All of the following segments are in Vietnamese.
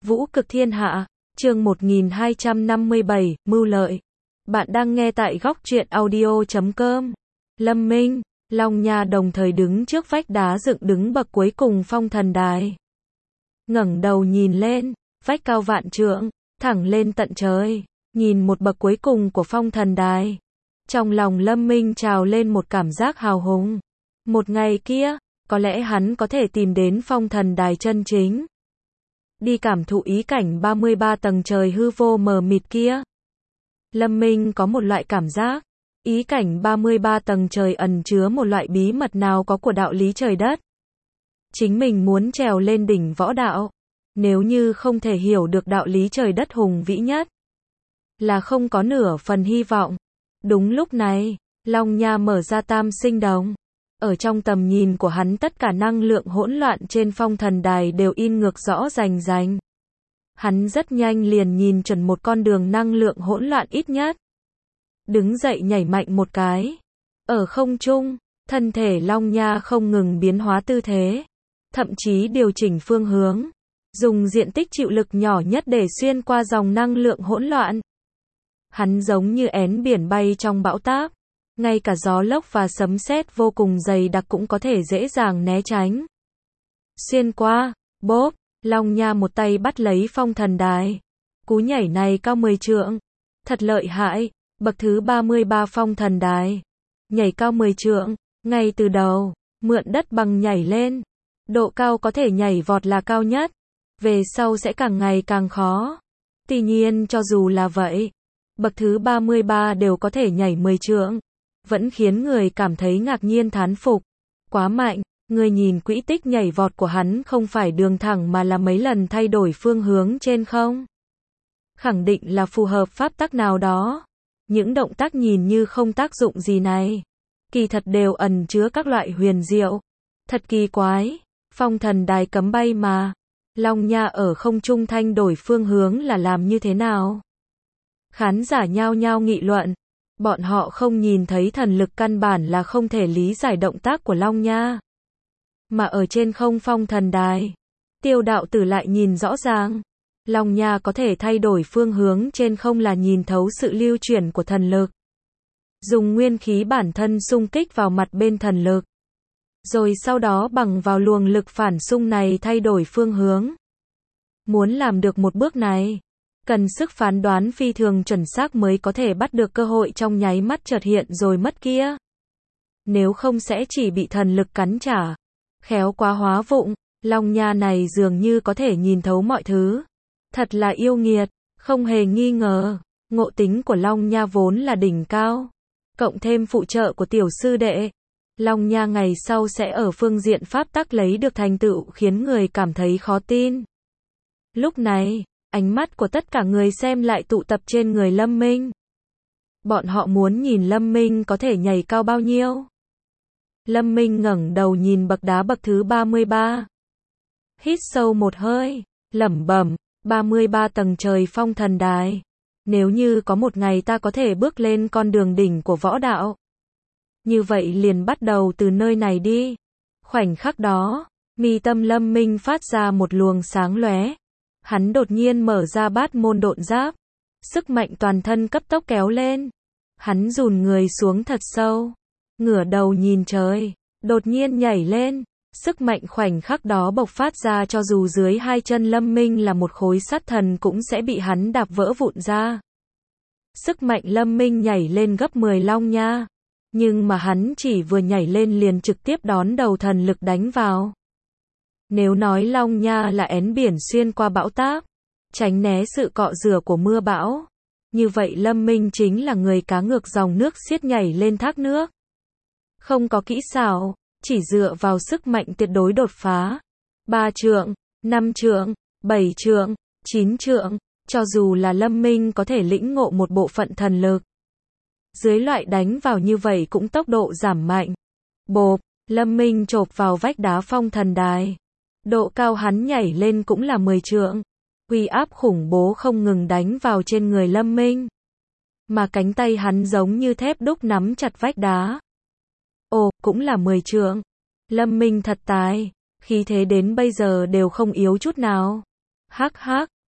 Vũ cực thiên hạ, chương 1257, mưu lợi. Bạn đang nghe tại góc truyện audio.com. Lâm Minh, Long Nha đồng thời đứng trước vách đá dựng đứng bậc cuối cùng phong thần đài. Ngẩng đầu nhìn lên, vách cao vạn trượng, thẳng lên tận trời, nhìn một bậc cuối cùng của phong thần đài. Trong lòng Lâm Minh trào lên một cảm giác hào hùng. Một ngày kia, có lẽ hắn có thể tìm đến phong thần đài chân chính. Đi cảm thụ ý cảnh 33 tầng trời hư vô mờ mịt kia. Lâm Minh có một loại cảm giác, ý cảnh 33 tầng trời ẩn chứa một loại bí mật nào có của đạo lý trời đất. Chính mình muốn trèo lên đỉnh võ đạo, nếu như không thể hiểu được đạo lý trời đất hùng vĩ nhất, là không có nửa phần hy vọng. Đúng lúc này, Long Nha mở ra tam sinh đồng. Ở trong tầm nhìn của hắn tất cả năng lượng hỗn loạn trên phong thần đài đều in ngược rõ rành rành. Hắn rất nhanh liền nhìn chuẩn một con đường năng lượng hỗn loạn ít nhất. Đứng dậy nhảy mạnh một cái. Ở không trung, thân thể Long Nha không ngừng biến hóa tư thế. Thậm chí điều chỉnh phương hướng. Dùng diện tích chịu lực nhỏ nhất để xuyên qua dòng năng lượng hỗn loạn. Hắn giống như én biển bay trong bão táp. Ngay cả gió lốc và sấm sét vô cùng dày đặc cũng có thể dễ dàng né tránh. Xuyên qua, bốp, Long Nha một tay bắt lấy phong thần đài. Cú nhảy này cao 10 trượng. Thật lợi hại, bậc thứ 33 phong thần đài. Nhảy cao 10 trượng, ngay từ đầu, mượn đất bằng nhảy lên. Độ cao có thể nhảy vọt là cao nhất. Về sau sẽ càng ngày càng khó. Tuy nhiên cho dù là vậy, bậc thứ 33 đều có thể nhảy 10 trượng. Vẫn khiến người cảm thấy ngạc nhiên thán phục. Quá mạnh, người nhìn quỹ tích nhảy vọt của hắn không phải đường thẳng mà là mấy lần thay đổi phương hướng trên không. Khẳng định là phù hợp pháp tắc nào đó. Những động tác nhìn như không tác dụng gì này, kỳ thật đều ẩn chứa các loại huyền diệu. Thật kỳ quái, phong thần đài cấm bay mà. Long Nha ở không trung thay đổi phương hướng là làm như thế nào? Khán giả nhao nhao nghị luận. Bọn họ không nhìn thấy thần lực căn bản là không thể lý giải động tác của Long Nha. Mà ở trên không phong thần đài, Tiêu đạo tử lại nhìn rõ ràng. Long Nha có thể thay đổi phương hướng trên không là nhìn thấu sự lưu chuyển của thần lực. Dùng nguyên khí bản thân xung kích vào mặt bên thần lực. Rồi sau đó bằng vào luồng lực phản xung này thay đổi phương hướng. Muốn làm được một bước này, cần sức phán đoán phi thường chuẩn xác mới có thể bắt được cơ hội trong nháy mắt chợt hiện rồi mất kia. Nếu không sẽ chỉ bị thần lực cắn trả. Khéo quá hóa vụng, Long Nha này dường như có thể nhìn thấu mọi thứ. Thật là yêu nghiệt, không hề nghi ngờ. Ngộ tính của Long Nha vốn là đỉnh cao. Cộng thêm phụ trợ của tiểu sư đệ. Long Nha ngày sau sẽ ở phương diện pháp tắc lấy được thành tựu khiến người cảm thấy khó tin. Lúc này, ánh mắt của tất cả người xem lại tụ tập trên người Lâm Minh. Bọn họ muốn nhìn Lâm Minh có thể nhảy cao bao nhiêu. Lâm Minh ngẩng đầu nhìn bậc đá bậc thứ 33. Hít sâu một hơi, lẩm bẩm, 33 tầng trời phong thần đài. Nếu như có một ngày ta có thể bước lên con đường đỉnh của võ đạo. Như vậy liền bắt đầu từ nơi này đi. Khoảnh khắc đó, mi tâm Lâm Minh phát ra một luồng sáng lóe. Hắn đột nhiên mở ra bát môn độn giáp. Sức mạnh toàn thân cấp tốc kéo lên. Hắn dùn người xuống thật sâu. Ngửa đầu nhìn trời. Đột nhiên nhảy lên. Sức mạnh khoảnh khắc đó bộc phát ra cho dù dưới hai chân Lâm Minh là một khối sắt thần cũng sẽ bị hắn đạp vỡ vụn ra. Sức mạnh Lâm Minh nhảy lên gấp 10 Long Nha. Nhưng mà hắn chỉ vừa nhảy lên liền trực tiếp đón đầu thần lực đánh vào. Nếu nói Long Nha là én biển xuyên qua bão táp, tránh né sự cọ rửa của mưa bão, như vậy Lâm Minh chính là người cá ngược dòng nước xiết nhảy lên thác nước. Không có kỹ xảo, chỉ dựa vào sức mạnh tuyệt đối đột phá. 3 trượng, 5 trượng, 7 trượng, 9 trượng, cho dù là Lâm Minh có thể lĩnh ngộ một bộ phận thần lực. Dưới loại đánh vào như vậy cũng tốc độ giảm mạnh. Bộp, Lâm Minh chộp vào vách đá phong thần đài. Độ cao hắn nhảy lên cũng là 10 trượng. Uy áp khủng bố không ngừng đánh vào trên người Lâm Minh. Mà cánh tay hắn giống như thép đúc nắm chặt vách đá. Ồ, cũng là 10 trượng. Lâm Minh thật tài, khí thế đến bây giờ đều không yếu chút nào. Hắc hắc,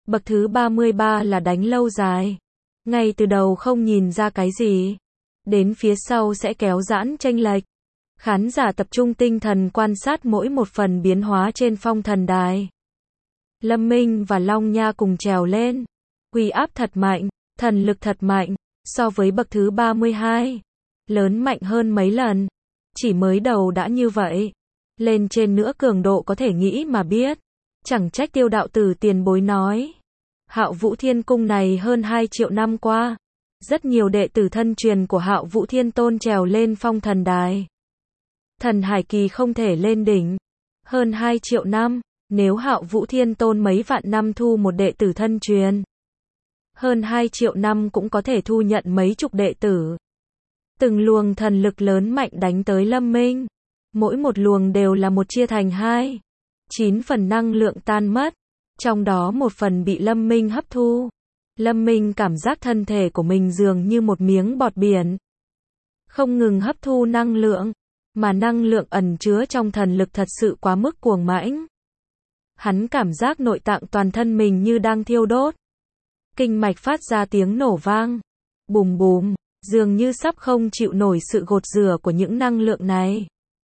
Bậc thứ 33 là đánh lâu dài. Ngay từ đầu không nhìn ra cái gì. Đến phía sau sẽ kéo giãn chênh lệch. Khán giả tập trung tinh thần quan sát mỗi một phần biến hóa trên phong thần đài. Lâm Minh và Long Nha cùng trèo lên. Uy áp thật mạnh, thần lực thật mạnh, so với bậc thứ 32. Lớn mạnh hơn mấy lần. Chỉ mới đầu đã như vậy. Lên trên nữa cường độ có thể nghĩ mà biết. Chẳng trách Tiêu đạo tử tiền bối nói. Hạo Vũ Thiên Cung này hơn 2 triệu năm qua. Rất nhiều đệ tử thân truyền của Hạo Vũ Thiên Tôn trèo lên phong thần đài. Thần Hải Kỳ không thể lên đỉnh. Hơn 2 triệu năm, nếu Hạo Vũ Thiên Tôn mấy vạn năm thu một đệ tử thân truyền. Hơn 2 triệu năm cũng có thể thu nhận mấy chục đệ tử. Từng luồng thần lực lớn mạnh đánh tới Lâm Minh. Mỗi một luồng đều là một chia thành hai. 9 phần năng lượng tan mất. Trong đó một phần bị Lâm Minh hấp thu. Lâm Minh cảm giác thân thể của mình dường như một miếng bọt biển. Không ngừng hấp thu năng lượng. Mà năng lượng ẩn chứa trong thần lực thật sự quá mức cuồng mãnh. Hắn cảm giác nội tạng toàn thân mình như đang thiêu đốt. Kinh mạch phát ra tiếng nổ vang. Bùm bùm, dường như sắp không chịu nổi sự gột rửa của những năng lượng này.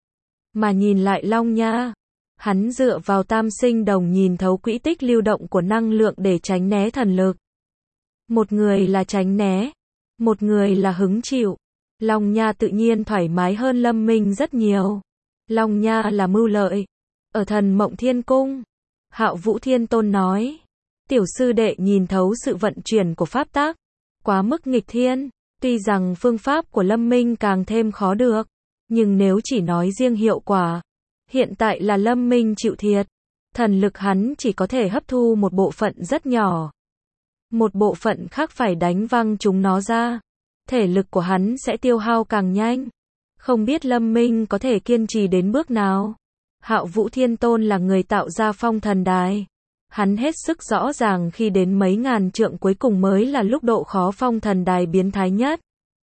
Mà nhìn lại Long Nha. Hắn dựa vào tam sinh đồng nhìn thấu quỹ tích lưu động của năng lượng để tránh né thần lực. Một người là tránh né. Một người là hứng chịu. Long Nha tự nhiên thoải mái hơn Lâm Minh rất nhiều. Long Nha là mưu lợi. Ở Thần Mộng Thiên Cung, Hạo Vũ Thiên Tôn nói. Tiểu sư đệ nhìn thấu sự vận chuyển của pháp tắc. Quá mức nghịch thiên. Tuy rằng phương pháp của Lâm Minh càng thêm khó được. Nhưng nếu chỉ nói riêng hiệu quả. Hiện tại là Lâm Minh chịu thiệt. Thần lực hắn chỉ có thể hấp thu một bộ phận rất nhỏ. Một bộ phận khác phải đánh văng chúng nó ra. Thể lực của hắn sẽ tiêu hao càng nhanh. Không biết Lâm Minh có thể kiên trì đến bước nào. Hạo Vũ Thiên Tôn là người tạo ra phong thần đài. Hắn hết sức rõ ràng khi đến mấy ngàn trượng cuối cùng mới là lúc độ khó phong thần đài biến thái nhất.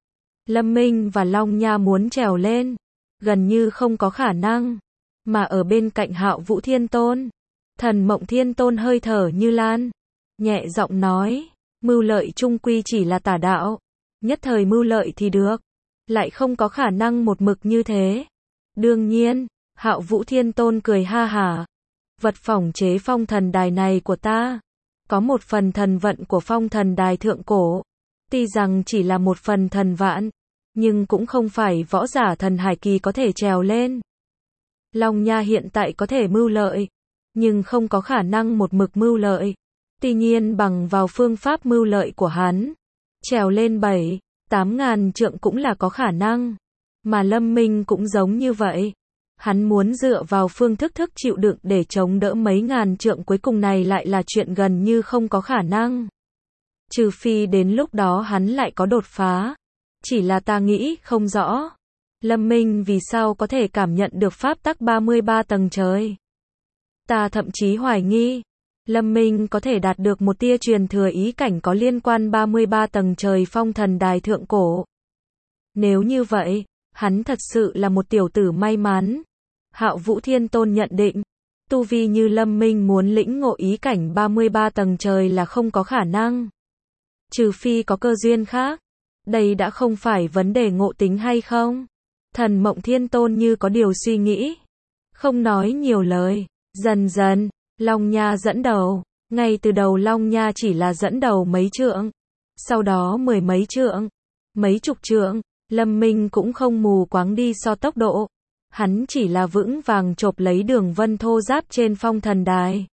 Lâm Minh và Long Nha muốn trèo lên. Gần như không có khả năng. Mà ở bên cạnh Hạo Vũ Thiên Tôn. Thần Mộng Thiên Tôn hơi thở như lan. Nhẹ giọng nói. Mưu lợi chung quy chỉ là tà đạo. Nhất thời mưu lợi thì được. Lại không có khả năng một mực như thế. Đương nhiên. Hạo Vũ Thiên Tôn cười ha hả. Vật phỏng chế phong thần đài này của ta. Có một phần thần vận của phong thần đài thượng cổ. Tuy rằng chỉ là một phần thần vạn. Nhưng cũng không phải võ giả thần hải kỳ có thể trèo lên. Long Nha hiện tại có thể mưu lợi. Nhưng không có khả năng một mực mưu lợi. Tuy nhiên bằng vào phương pháp mưu lợi của hắn. Trèo lên 7-8 ngàn trượng cũng là có khả năng. Mà Lâm Minh cũng giống như vậy. Hắn muốn dựa vào phương thức chịu đựng để chống đỡ mấy ngàn trượng cuối cùng này lại là chuyện gần như không có khả năng. Trừ phi đến lúc đó hắn lại có đột phá. Chỉ là ta nghĩ không rõ. Lâm Minh vì sao có thể cảm nhận được pháp tắc 33 tầng trời. Ta thậm chí hoài nghi. Lâm Minh có thể đạt được một tia truyền thừa ý cảnh có liên quan 33 tầng trời phong thần đài thượng cổ. Nếu như vậy, hắn thật sự là một tiểu tử may mắn. Hạo Vũ Thiên Tôn nhận định, tu vi như Lâm Minh muốn lĩnh ngộ ý cảnh 33 tầng trời là không có khả năng. Trừ phi có cơ duyên khác. Đây đã không phải vấn đề ngộ tính hay không. Thần Mộng Thiên Tôn như có điều suy nghĩ. Không nói nhiều lời. Dần dần, Long Nha dẫn đầu. Ngay từ đầu Long Nha chỉ là dẫn đầu mấy trượng. Sau đó 10 mấy trượng. Mấy chục trượng. Lâm Minh cũng không mù quáng đi so tốc độ. Hắn chỉ là vững vàng chộp lấy đường vân thô ráp trên phong thần đài.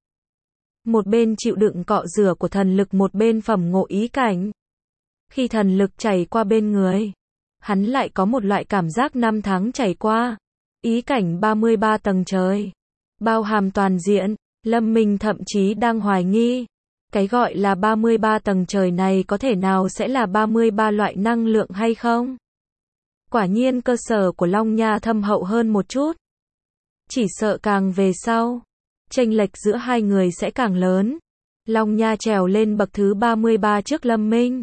Một bên chịu đựng cọ rửa của thần lực, một bên phẩm ngộ ý cảnh. Khi thần lực chảy qua bên người, hắn lại có một loại cảm giác năm tháng chảy qua. Ý cảnh 33 tầng trời. Bao hàm toàn diện. Lâm Minh thậm chí đang hoài nghi. Cái gọi là 33 tầng trời này có thể nào sẽ là 33 loại năng lượng hay không? Quả nhiên cơ sở của Long Nha thâm hậu hơn một chút. Chỉ sợ càng về sau, chênh lệch giữa hai người sẽ càng lớn. Long Nha trèo lên bậc thứ 33 trước Lâm Minh.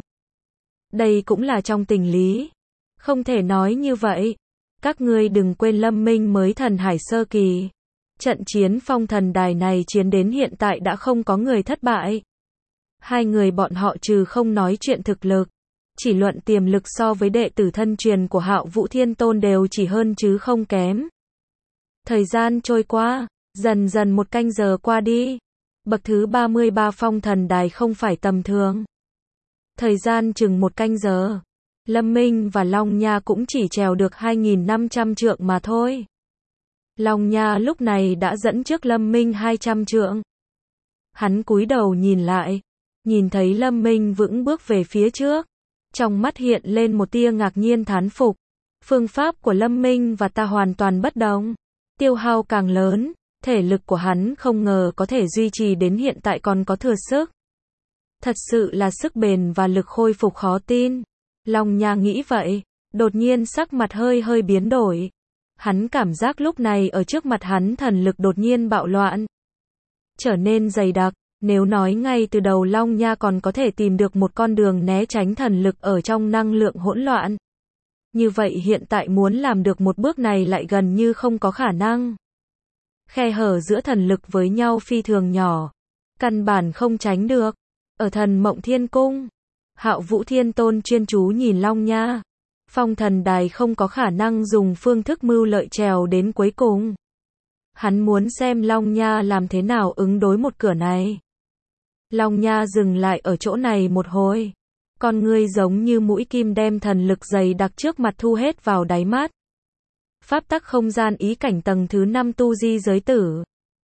Đây cũng là trong tình lý. Không thể nói như vậy. Các ngươi đừng quên Lâm Minh mới thần hải sơ kỳ. Trận chiến phong thần đài này chiến đến hiện tại đã không có người thất bại. Hai người bọn họ trừ không nói chuyện thực lực, chỉ luận tiềm lực so với đệ tử thân truyền của Hạo Vũ Thiên Tôn đều chỉ hơn chứ không kém. Thời gian trôi qua, dần dần 1 canh giờ qua đi. Bậc thứ 33 phong thần đài không phải tầm thường. Thời gian chừng 1 canh giờ, Lâm Minh và Long Nha cũng chỉ trèo được 2.500 trượng mà thôi. Long Nha lúc này đã dẫn trước Lâm Minh 200 trượng. Hắn cúi đầu nhìn lại, nhìn thấy Lâm Minh vững bước về phía trước. Trong mắt hiện lên một tia ngạc nhiên thán phục. Phương pháp của Lâm Minh và ta hoàn toàn bất đồng. Tiêu hao càng lớn, thể lực của hắn không ngờ có thể duy trì đến hiện tại còn có thừa sức. Thật sự là sức bền và lực khôi phục khó tin. Long Nha nghĩ vậy, đột nhiên sắc mặt hơi biến đổi. Hắn cảm giác lúc này ở trước mặt hắn thần lực đột nhiên bạo loạn, trở nên dày đặc. Nếu nói ngay từ đầu Long Nha còn có thể tìm được một con đường né tránh thần lực ở trong năng lượng hỗn loạn, như vậy hiện tại muốn làm được một bước này lại gần như không có khả năng. Khe hở giữa thần lực với nhau phi thường nhỏ, căn bản không tránh được. Ở Thần Mộng Thiên Cung, Hạo Vũ Thiên Tôn chuyên chú nhìn Long Nha. Phong thần đài không có khả năng dùng phương thức mưu lợi trèo đến cuối cùng. Hắn muốn xem Long Nha làm thế nào ứng đối một cửa này. Long Nha dừng lại ở chỗ này một hồi. Con ngươi giống như mũi kim đem thần lực dày đặc trước mặt thu hết vào đáy mắt. Pháp tắc không gian ý cảnh tầng thứ 5 tu di giới tử.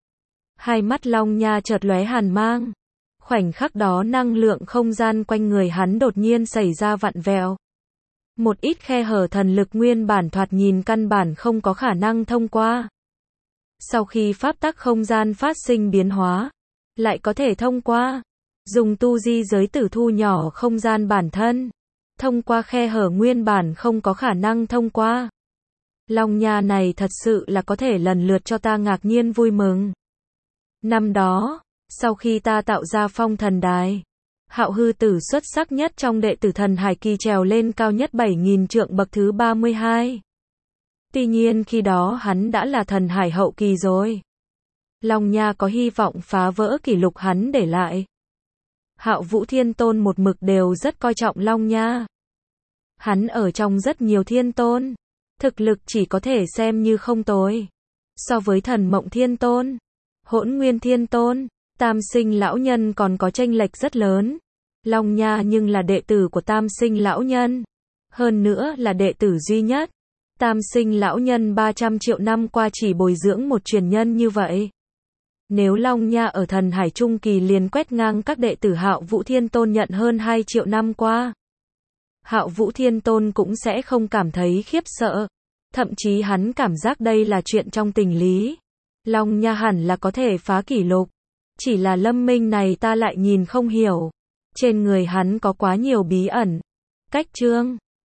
Hai mắt Long Nha chợt lóe hàn mang. Khoảnh khắc đó năng lượng không gian quanh người hắn đột nhiên xảy ra vặn vẹo. Một ít khe hở thần lực nguyên bản thoạt nhìn căn bản không có khả năng thông qua. Sau khi pháp tắc không gian phát sinh biến hóa, lại có thể thông qua. Dùng tu di giới tử thu nhỏ không gian bản thân, thông qua khe hở nguyên bản không có khả năng thông qua. Long Nha này thật sự là có thể lần lượt cho ta ngạc nhiên vui mừng. Năm đó, sau khi ta tạo ra phong thần đài, Hạo hư tử xuất sắc nhất trong đệ tử thần hải kỳ trèo lên cao nhất 7.000 trượng bậc thứ 32. Tuy nhiên khi đó hắn đã là thần hải hậu kỳ rồi. Long Nha có hy vọng phá vỡ kỷ lục hắn để lại. Hạo Vũ Thiên Tôn một mực đều rất coi trọng Long Nha. Hắn ở trong rất nhiều thiên tôn, thực lực chỉ có thể xem như không tồi. So với Thần Mộng Thiên Tôn, Hỗn Nguyên Thiên Tôn, Tam Sinh lão nhân còn có chênh lệch rất lớn. Long Nha nhưng là đệ tử của Tam Sinh lão nhân, hơn nữa là đệ tử duy nhất. Tam Sinh lão nhân 300 triệu năm qua chỉ bồi dưỡng một truyền nhân như vậy. Nếu Long Nha ở thần hải trung kỳ liền quét ngang các đệ tử Hạo Vũ Thiên Tôn nhận hơn 2 triệu năm qua, Hạo Vũ Thiên Tôn cũng sẽ không cảm thấy khiếp sợ. Thậm chí hắn cảm giác đây là chuyện trong tình lý. Long Nha hẳn là có thể phá kỷ lục. Chỉ là Lâm Minh này ta lại nhìn không hiểu. Trên người hắn có quá nhiều bí ẩn. Cách chương